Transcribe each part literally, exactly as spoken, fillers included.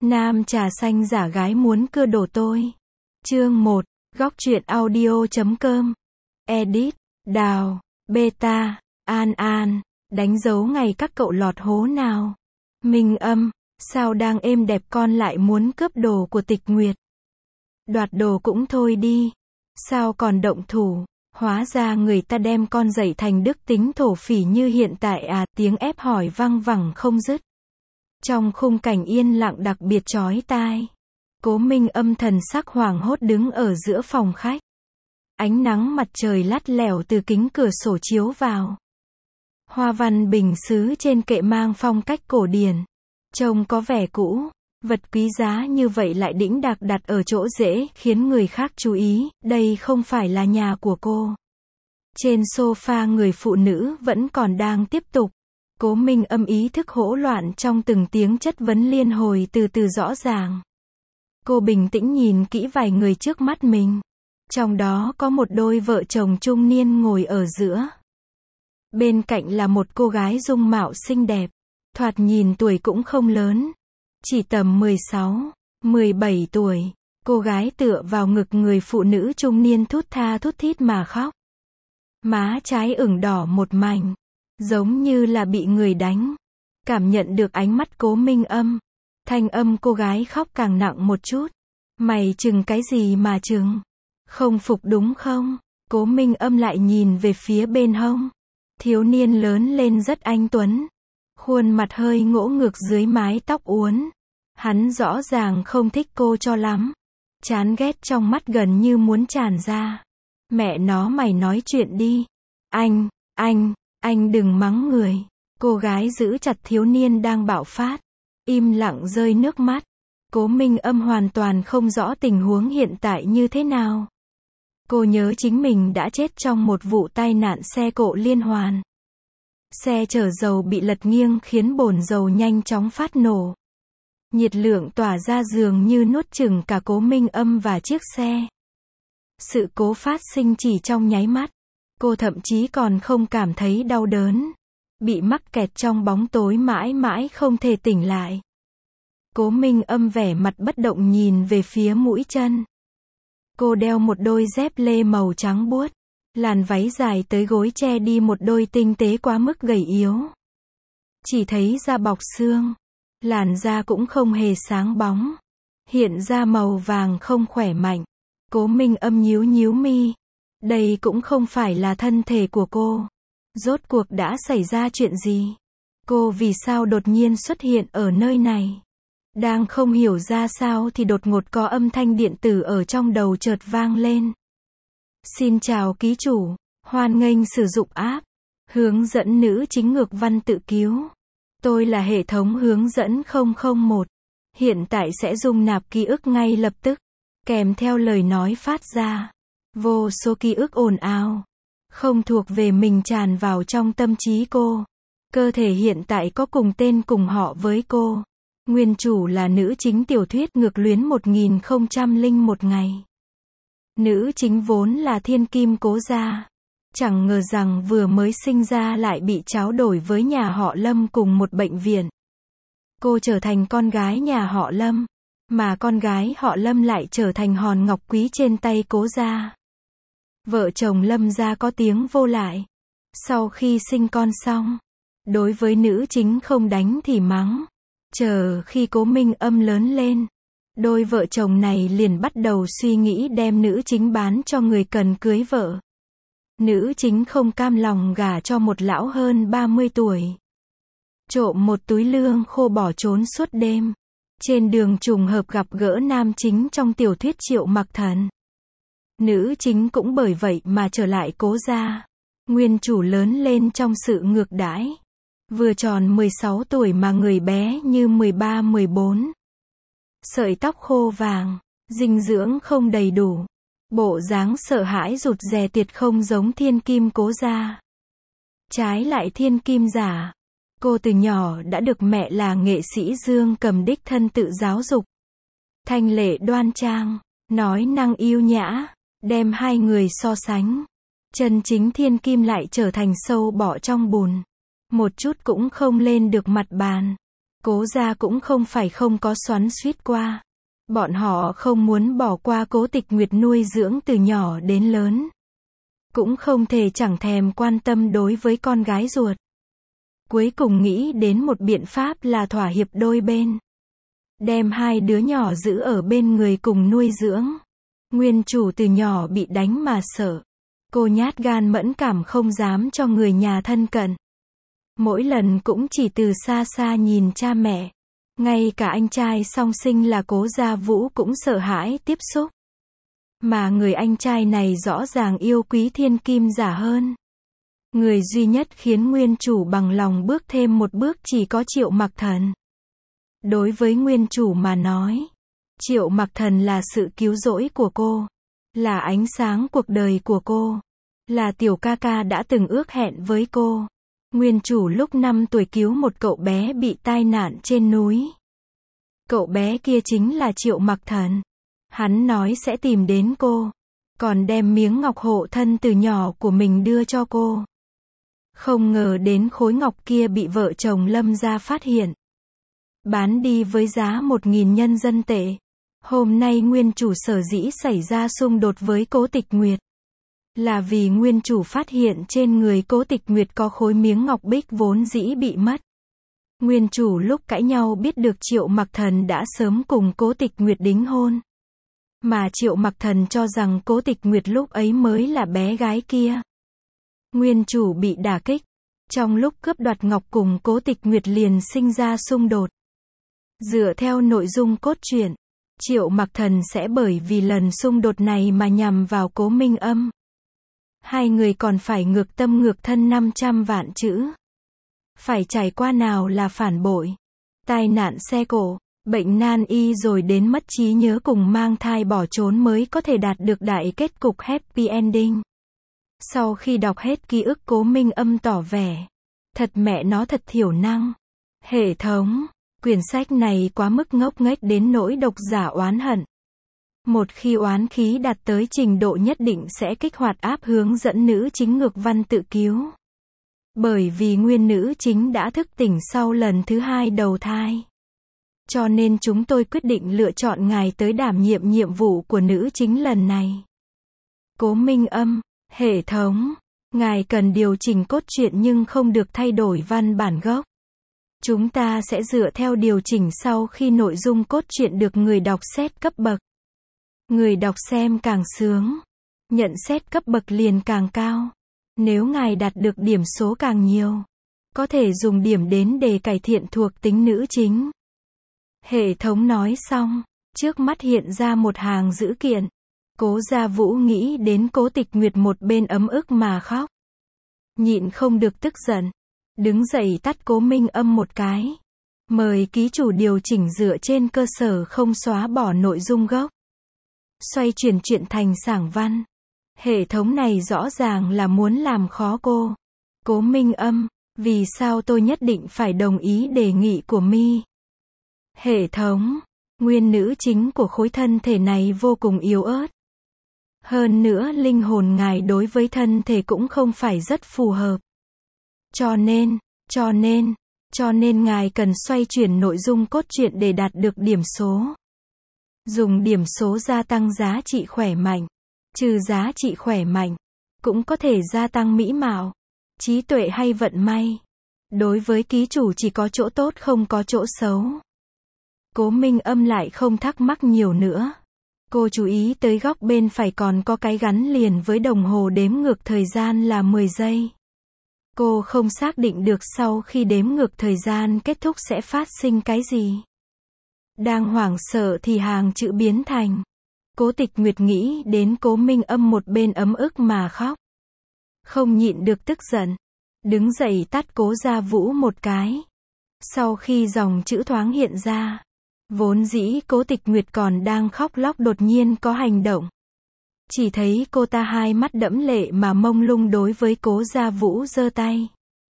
Nam trà xanh giả gái muốn cưa đổ tôi. Chương một, góc truyện audio chấm com. Edit, Đào, Beta, An An, đánh dấu ngày các cậu lọt hố nào. Minh Âm, sao đang êm đẹp con lại muốn cướp đồ của Tịch Nguyệt. Đoạt đồ cũng thôi đi, sao còn động thủ, hóa ra người ta đem con dạy thành đức tính thổ phỉ như hiện tại à, tiếng ép hỏi văng vẳng không dứt. Trong khung cảnh yên lặng đặc biệt chói tai, Cố Minh Âm thần sắc hoảng hốt đứng ở giữa phòng khách. Ánh nắng mặt trời lắt lẻo từ kính cửa sổ chiếu vào. Hoa văn bình sứ trên kệ mang phong cách cổ điển, trông có vẻ cũ, vật quý giá như vậy lại đĩnh đạc đặt ở chỗ dễ, khiến người khác chú ý, đây không phải là nhà của cô. Trên sofa người phụ nữ vẫn còn đang tiếp tục. Cố Minh Âm ý thức hỗn loạn trong từng tiếng chất vấn liên hồi từ từ rõ ràng. Cô bình tĩnh nhìn kỹ vài người trước mắt mình. Trong đó có một đôi vợ chồng trung niên ngồi ở giữa. Bên cạnh là một cô gái dung mạo xinh đẹp, thoạt nhìn tuổi cũng không lớn, chỉ tầm mười sáu, mười bảy tuổi. Cô gái tựa vào ngực người phụ nữ trung niên thút tha thút thít mà khóc. Má trái ửng đỏ một mảnh, giống như là bị người đánh. Cảm nhận được ánh mắt Cố Minh Âm, thanh âm cô gái khóc càng nặng một chút. Mày chừng cái gì mà chừng? Không phục đúng không? Cố Minh Âm lại nhìn về phía bên hông. Thiếu niên lớn lên rất anh tuấn, khuôn mặt hơi ngỗ ngược dưới mái tóc uốn. Hắn rõ ràng không thích cô cho lắm. Chán ghét trong mắt gần như muốn tràn ra. Mẹ nó, mày nói chuyện đi. Anh, anh, anh đừng mắng người. Cô gái giữ chặt thiếu niên đang bạo phát, im lặng rơi nước mắt. Cố Minh Âm hoàn toàn không rõ tình huống hiện tại như thế nào. Cô nhớ chính mình đã chết trong một vụ tai nạn xe cộ liên hoàn. Xe chở dầu bị lật nghiêng khiến bồn dầu nhanh chóng phát nổ. Nhiệt lượng tỏa ra dường như nuốt chửng cả Cố Minh Âm và chiếc xe. Sự cố phát sinh chỉ trong nháy mắt. Cô thậm chí còn không cảm thấy đau đớn. Bị mắc kẹt trong bóng tối mãi mãi không thể tỉnh lại. Cố Minh Âm vẻ mặt bất động nhìn về phía mũi chân. Cô đeo một đôi dép lê màu trắng buốt. Làn váy dài tới gối che đi một đôi tinh tế quá mức gầy yếu. Chỉ thấy da bọc xương. Làn da cũng không hề sáng bóng. Hiện ra màu vàng không khỏe mạnh. Cố Minh Âm nhíu nhíu mi. Đây cũng không phải là thân thể của cô. Rốt cuộc đã xảy ra chuyện gì? Cô vì sao đột nhiên xuất hiện ở nơi này? Đang không hiểu ra sao thì đột ngột có âm thanh điện tử ở trong đầu chợt vang lên. Xin chào ký chủ, hoan nghênh sử dụng app hướng dẫn nữ chính ngược văn tự cứu. Tôi là hệ thống hướng dẫn không không một. Hiện tại sẽ dung nạp ký ức ngay lập tức. Kèm theo lời nói phát ra. Vô số ký ức ồn ào, không thuộc về mình tràn vào trong tâm trí cô. Cơ thể hiện tại có cùng tên cùng họ với cô. Nguyên chủ là nữ chính tiểu thuyết Ngược luyến một nghìn không trăm lẻ một ngày. Nữ chính vốn là thiên kim Cố gia. Chẳng ngờ rằng vừa mới sinh ra lại bị tráo đổi với nhà họ Lâm cùng một bệnh viện. Cô trở thành con gái nhà họ Lâm, mà con gái họ Lâm lại trở thành hòn ngọc quý trên tay Cố gia. Vợ chồng Lâm gia có tiếng vô lại. Sau khi sinh con xong, đối với nữ chính không đánh thì mắng. Chờ khi Cố Minh Âm lớn lên, đôi vợ chồng này liền bắt đầu suy nghĩ đem nữ chính bán cho người cần cưới vợ. Nữ chính không cam lòng gả cho một lão hơn ba mươi tuổi. Trộm một túi lương khô bỏ trốn suốt đêm. Trên đường trùng hợp gặp gỡ nam chính trong tiểu thuyết Triệu Mặc Thần. Nữ chính cũng bởi vậy mà trở lại Cố gia. Nguyên chủ lớn lên trong sự ngược đãi. Vừa tròn mười sáu tuổi mà người bé như mười ba mười bốn. Sợi tóc khô vàng, dinh dưỡng không đầy đủ. Bộ dáng sợ hãi rụt rè tiệt không giống thiên kim Cố gia. Trái lại thiên kim giả. Cô từ nhỏ đã được mẹ là nghệ sĩ Dương Cầm đích thân tự giáo dục. Thanh lệ đoan trang, nói năng yêu nhã, đem hai người so sánh. Chân chính thiên kim lại trở thành sâu bọ trong bùn. Một chút cũng không lên được mặt bàn. Cố gia cũng không phải không có xoắn xuýt qua. Bọn họ không muốn bỏ qua Cố Tịch Nguyệt nuôi dưỡng từ nhỏ đến lớn. Cũng không thể chẳng thèm quan tâm đối với con gái ruột. Cuối cùng nghĩ đến một biện pháp là thỏa hiệp đôi bên. Đem hai đứa nhỏ giữ ở bên người cùng nuôi dưỡng. Nguyên chủ từ nhỏ bị đánh mà sợ. Cô nhát gan mẫn cảm không dám cho người nhà thân cận. Mỗi lần cũng chỉ từ xa xa nhìn cha mẹ. Ngay cả anh trai song sinh là Cố Gia Vũ cũng sợ hãi tiếp xúc. Mà người anh trai này rõ ràng yêu quý thiên kim giả hơn. Người duy nhất khiến nguyên chủ bằng lòng bước thêm một bước chỉ có Triệu Mặc Thần. Đối với nguyên chủ mà nói, Triệu Mặc Thần là sự cứu rỗi của cô. Là ánh sáng cuộc đời của cô. Là tiểu ca ca đã từng ước hẹn với cô. Nguyên chủ lúc năm tuổi cứu một cậu bé bị tai nạn trên núi. Cậu bé kia chính là Triệu Mặc Thần. Hắn nói sẽ tìm đến cô. Còn đem miếng ngọc hộ thân từ nhỏ của mình đưa cho cô. Không ngờ đến khối ngọc kia bị vợ chồng Lâm gia phát hiện. Bán đi với giá một nghìn nhân dân tệ. Hôm nay nguyên chủ sở dĩ xảy ra xung đột với Cố Tịch Nguyệt. Là vì nguyên chủ phát hiện trên người Cố Tịch Nguyệt có khối miếng ngọc bích vốn dĩ bị mất. Nguyên chủ lúc cãi nhau biết được Triệu Mặc Thần đã sớm cùng Cố Tịch Nguyệt đính hôn. Mà Triệu Mặc Thần cho rằng Cố Tịch Nguyệt lúc ấy mới là bé gái kia. Nguyên chủ bị đả kích. Trong lúc cướp đoạt ngọc cùng Cố Tịch Nguyệt liền sinh ra xung đột. Dựa theo nội dung cốt truyện, Triệu Mặc Thần sẽ bởi vì lần xung đột này mà nhằm vào Cố Minh Âm. Hai người còn phải ngược tâm ngược thân năm trăm vạn chữ. Phải trải qua nào là phản bội, tai nạn xe cộ, bệnh nan y rồi đến mất trí nhớ cùng mang thai bỏ trốn mới có thể đạt được đại kết cục happy ending. Sau khi đọc hết ký ức Cố Minh Âm tỏ vẻ, thật mẹ nó thật thiểu năng. Hệ thống, quyển sách này quá mức ngốc nghếch đến nỗi độc giả oán hận. Một khi oán khí đạt tới trình độ nhất định sẽ kích hoạt áp hướng dẫn nữ chính ngược văn tự cứu. Bởi vì nguyên nữ chính đã thức tỉnh sau lần thứ hai đầu thai. Cho nên chúng tôi quyết định lựa chọn ngài tới đảm nhiệm nhiệm vụ của nữ chính lần này. Cố Minh Âm, hệ thống, ngài cần điều chỉnh cốt truyện nhưng không được thay đổi văn bản gốc. Chúng ta sẽ dựa theo điều chỉnh sau khi nội dung cốt truyện được người đọc xét cấp bậc. Người đọc xem càng sướng, nhận xét cấp bậc liền càng cao. Nếu ngài đạt được điểm số càng nhiều, có thể dùng điểm đến để cải thiện thuộc tính nữ chính. Hệ thống nói xong, trước mắt hiện ra một hàng dữ kiện. Cố Gia Vũ nghĩ đến Cố Tịch Nguyệt một bên ấm ức mà khóc. Nhịn không được tức giận. Đứng dậy tát Cố Minh Âm một cái. Mời ký chủ điều chỉnh dựa trên cơ sở không xóa bỏ nội dung gốc. Xoay chuyển chuyện thành sảng văn. Hệ thống này rõ ràng là muốn làm khó cô. Cố Minh Âm, vì sao tôi nhất định phải đồng ý đề nghị của mi? Hệ thống, nguyên nữ chính của khối thân thể này vô cùng yếu ớt. Hơn nữa linh hồn ngài đối với thân thể cũng không phải rất phù hợp. Cho nên, cho nên, cho nên ngài cần xoay chuyển nội dung cốt truyện để đạt được điểm số. Dùng điểm số gia tăng giá trị khỏe mạnh. Trừ giá trị khỏe mạnh, cũng có thể gia tăng mỹ mạo, trí tuệ hay vận may. Đối với ký chủ chỉ có chỗ tốt không có chỗ xấu. Cố Minh Âm lại không thắc mắc nhiều nữa. Cô chú ý tới góc bên phải còn có cái gắn liền với đồng hồ đếm ngược thời gian là mười giây. Cô không xác định được sau khi đếm ngược thời gian kết thúc sẽ phát sinh cái gì. Đang hoảng sợ thì hàng chữ biến thành. Cố Tịch Nguyệt nghĩ đến Cố Minh Âm một bên ấm ức mà khóc. Không nhịn được tức giận. Đứng dậy tát Cố Gia Vũ một cái. Sau khi dòng chữ thoáng hiện ra. Vốn dĩ Cố Tịch Nguyệt còn đang khóc lóc đột nhiên có hành động. Chỉ thấy cô ta hai mắt đẫm lệ mà mông lung đối với Cố Gia Vũ giơ tay.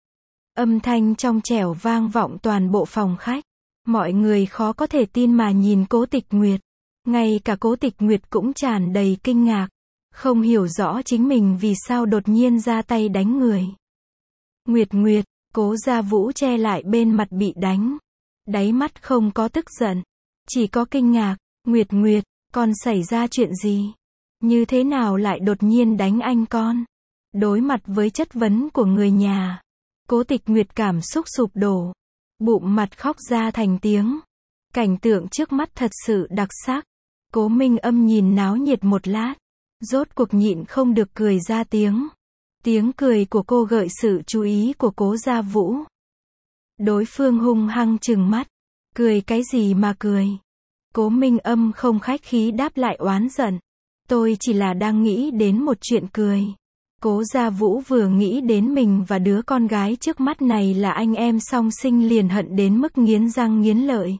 Âm thanh trong trẻo vang vọng toàn bộ phòng khách. Mọi người khó có thể tin mà nhìn Cố Tịch Nguyệt. Ngay cả Cố Tịch Nguyệt cũng tràn đầy kinh ngạc. Không hiểu rõ chính mình vì sao đột nhiên ra tay đánh người. Nguyệt Nguyệt, Cố Gia Vũ che lại bên mặt bị đánh. Đáy mắt không có tức giận, chỉ có kinh ngạc. Nguyệt Nguyệt, con xảy ra chuyện gì? Như thế nào lại đột nhiên đánh anh con? Đối mặt với chất vấn của người nhà, Cố Tịch Nguyệt cảm xúc sụp đổ, bụng mặt khóc ra thành tiếng. Cảnh tượng trước mắt thật sự đặc sắc. Cố Minh Âm nhìn náo nhiệt một lát, rốt cuộc nhịn không được cười ra tiếng. Tiếng cười của cô gợi sự chú ý của Cố Gia Vũ. Đối phương hung hăng trừng mắt, cười cái gì mà cười? Cố Minh Âm không khách khí đáp lại oán giận. Tôi chỉ là đang nghĩ đến một chuyện cười. Cố Gia Vũ vừa nghĩ đến mình và đứa con gái trước mắt này là anh em song sinh liền hận đến mức nghiến răng nghiến lợi.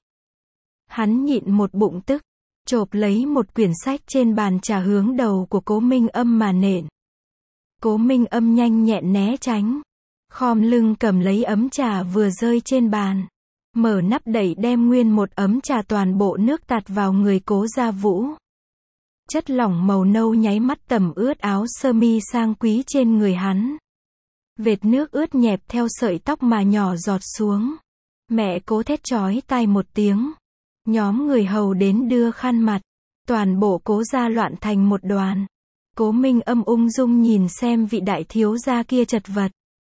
Hắn nhịn một bụng tức, chộp lấy một quyển sách trên bàn trà hướng đầu của Cố Minh Âm mà nện. Cố Minh Âm nhanh nhẹn né tránh, khom lưng cầm lấy ấm trà vừa rơi trên bàn, mở nắp đậy đem nguyên một ấm trà toàn bộ nước tạt vào người Cố Gia Vũ. Chất lỏng màu nâu nháy mắt tẩm ướt áo sơ mi sang quý trên người hắn. Vệt nước ướt nhẹp theo sợi tóc mà nhỏ giọt xuống. Mẹ Cố thét chói tai một tiếng. Nhóm người hầu đến đưa khăn mặt. Toàn bộ Cố gia loạn thành một đoàn. Cố Minh Âm ung dung nhìn xem vị đại thiếu gia kia chật vật.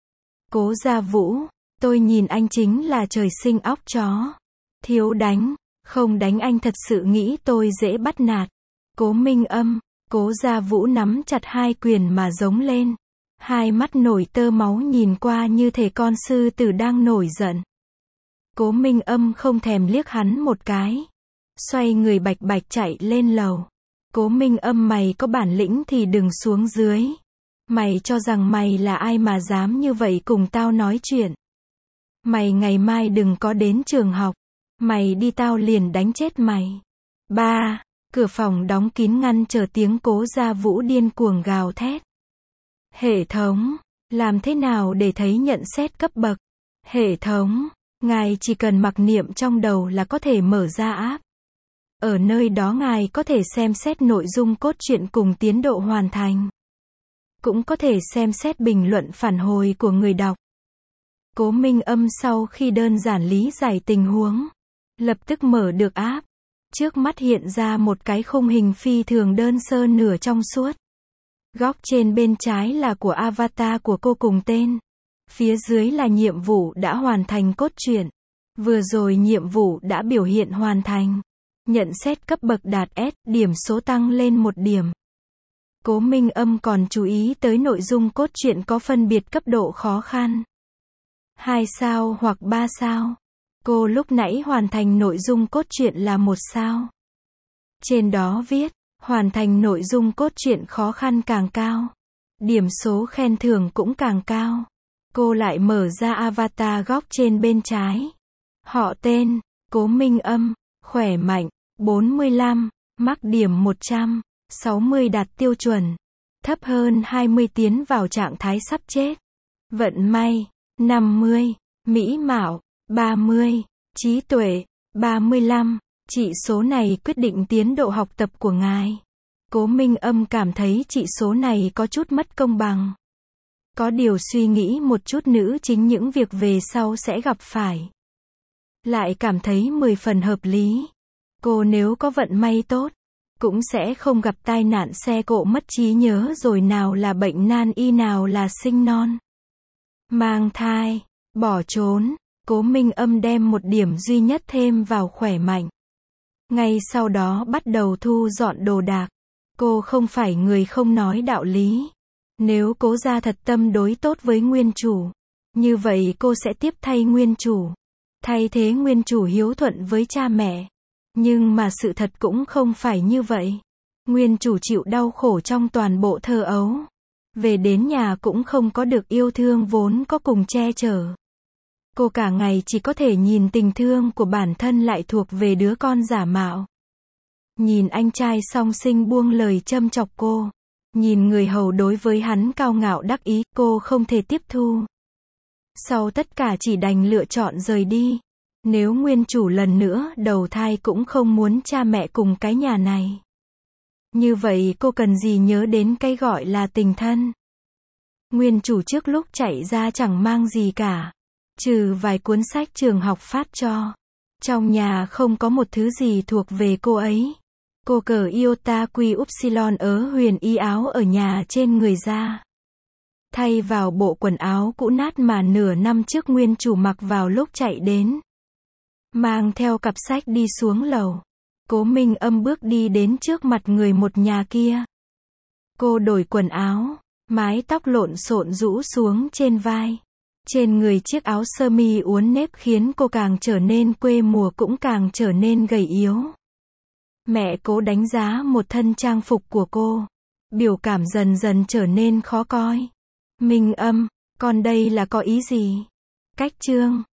Cố Gia Vũ, tôi nhìn anh chính là trời sinh óc chó. Thiếu đánh, không đánh anh thật sự nghĩ tôi dễ bắt nạt. Cố Minh Âm, Cố Gia Vũ nắm chặt hai quyền mà giống lên. Hai mắt nổi tơ máu nhìn qua như thể con sư tử đang nổi giận. Cố Minh Âm không thèm liếc hắn một cái. Xoay người bạch bạch chạy lên lầu. Cố Minh Âm, mày có bản lĩnh thì đừng xuống dưới. Mày cho rằng mày là ai mà dám như vậy cùng tao nói chuyện. Mày ngày mai đừng có đến trường học. Mày đi tao liền đánh chết mày. Ba, cửa phòng đóng kín ngăn chờ tiếng Cố Gia Vũ điên cuồng gào thét. Hệ thống, làm thế nào để thấy nhận xét cấp bậc? Hệ thống, ngài chỉ cần mặc niệm trong đầu là có thể mở ra app. Ở nơi đó ngài có thể xem xét nội dung cốt truyện cùng tiến độ hoàn thành. Cũng có thể xem xét bình luận phản hồi của người đọc. Cố Minh Âm sau khi đơn giản lý giải tình huống, lập tức mở được app. Trước mắt hiện ra một cái khung hình phi thường đơn sơ nửa trong suốt. Góc trên bên trái là của avatar của cô cùng tên. Phía dưới là nhiệm vụ đã hoàn thành cốt truyện. Vừa rồi nhiệm vụ đã biểu hiện hoàn thành. Nhận xét cấp bậc đạt S, điểm số tăng lên một điểm. Cố Minh Âm còn chú ý tới nội dung cốt truyện có phân biệt cấp độ khó khăn. Hai sao hoặc ba sao. Cô lúc nãy hoàn thành nội dung cốt truyện là một sao. Trên đó viết, hoàn thành nội dung cốt truyện khó khăn càng cao. Điểm số khen thưởng cũng càng cao. Cô lại mở ra avatar góc trên bên trái. Họ tên, Cố Minh Âm, khỏe mạnh, bốn mươi lăm, mắc điểm một trăm, sáu mươi đạt tiêu chuẩn. Thấp hơn hai mươi tiến vào trạng thái sắp chết. Vận may, năm mươi, mỹ mạo, ba mươi, trí tuệ, ba mươi lăm. Chỉ số này quyết định tiến độ học tập của ngài. Cố Minh Âm cảm thấy chỉ số này có chút mất công bằng. Có điều suy nghĩ một chút nữ chính những việc về sau sẽ gặp phải. Lại cảm thấy mười phần hợp lý. Cô nếu có vận may tốt, cũng sẽ không gặp tai nạn xe cộ mất trí nhớ rồi nào là bệnh nan y nào là sinh non. Mang thai, bỏ trốn, Cố Minh Âm đem một điểm duy nhất thêm vào khỏe mạnh. Ngay sau đó bắt đầu thu dọn đồ đạc. Cô không phải người không nói đạo lý. Nếu Cố gia thật tâm đối tốt với nguyên chủ, như vậy cô sẽ tiếp thay nguyên chủ. Thay thế nguyên chủ hiếu thuận với cha mẹ. Nhưng mà sự thật cũng không phải như vậy. Nguyên chủ chịu đau khổ trong toàn bộ thơ ấu. Về đến nhà cũng không có được yêu thương vốn có cùng che chở. Cô cả ngày chỉ có thể nhìn tình thương của bản thân lại thuộc về đứa con giả mạo. Nhìn anh trai song sinh buông lời châm chọc cô. Nhìn người hầu đối với hắn cao ngạo đắc ý, cô không thể tiếp thu. Sau tất cả chỉ đành lựa chọn rời đi. Nếu nguyên chủ lần nữa đầu thai cũng không muốn cha mẹ cùng cái nhà này. Như vậy cô cần gì nhớ đến cái gọi là tình thân. Nguyên chủ trước lúc chạy ra chẳng mang gì cả. Trừ vài cuốn sách trường học phát cho. Trong nhà không có một thứ gì thuộc về cô ấy. Cô cởi iota quy upsilon ớ huyền y áo ở nhà trên người ra. Thay vào bộ quần áo cũ nát mà nửa năm trước nguyên chủ mặc vào lúc chạy đến. Mang theo cặp sách đi xuống lầu. Cố Minh Âm bước đi đến trước mặt người một nhà kia. Cô đổi quần áo, mái tóc lộn xộn rũ xuống trên vai. Trên người chiếc áo sơ mi uốn nếp khiến cô càng trở nên quê mùa cũng càng trở nên gầy yếu. Mẹ Cố đánh giá một thân trang phục của cô. Biểu cảm dần dần trở nên khó coi. Minh Âm, con đây là có ý gì? Cách chương